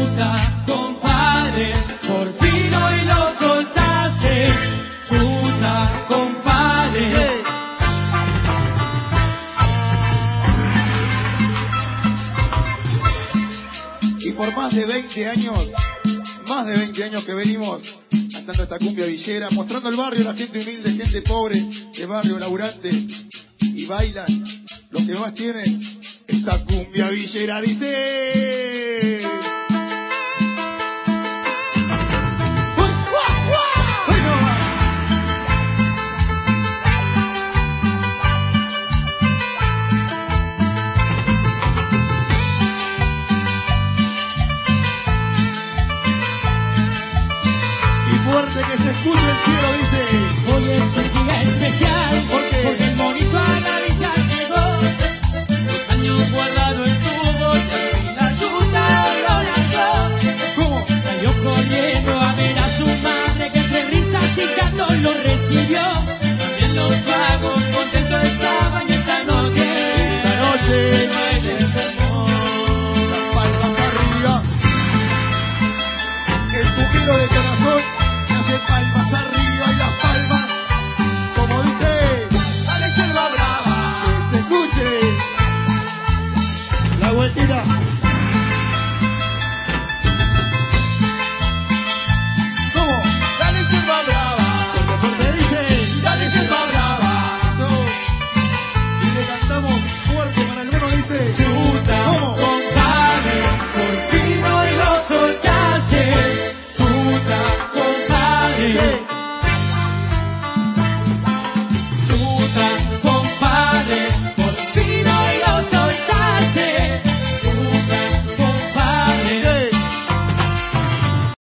Chuta, compadre, por fin hoy lo soltaste. Chuta, compadre. Y por más de 20 años que venimos cantando esta cumbia villera, mostrando el barrio, la gente humilde, gente pobre, de barrio laburante, y bailan los que más tienen esta cumbia villera, dice. Fuerte que se escuche el cielo, dice. Hoy es el día